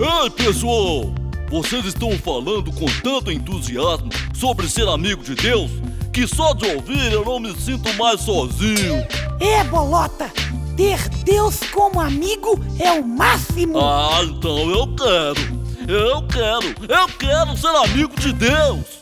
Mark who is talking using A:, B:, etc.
A: Ei, pessoal! Vocês estão falando com tanto entusiasmo sobre ser amigo de Deus que só de ouvir eu não me sinto mais sozinho.
B: É, Bolota! Ter Deus como amigo é o máximo!
A: Ah, então eu quero ser amigo de Deus!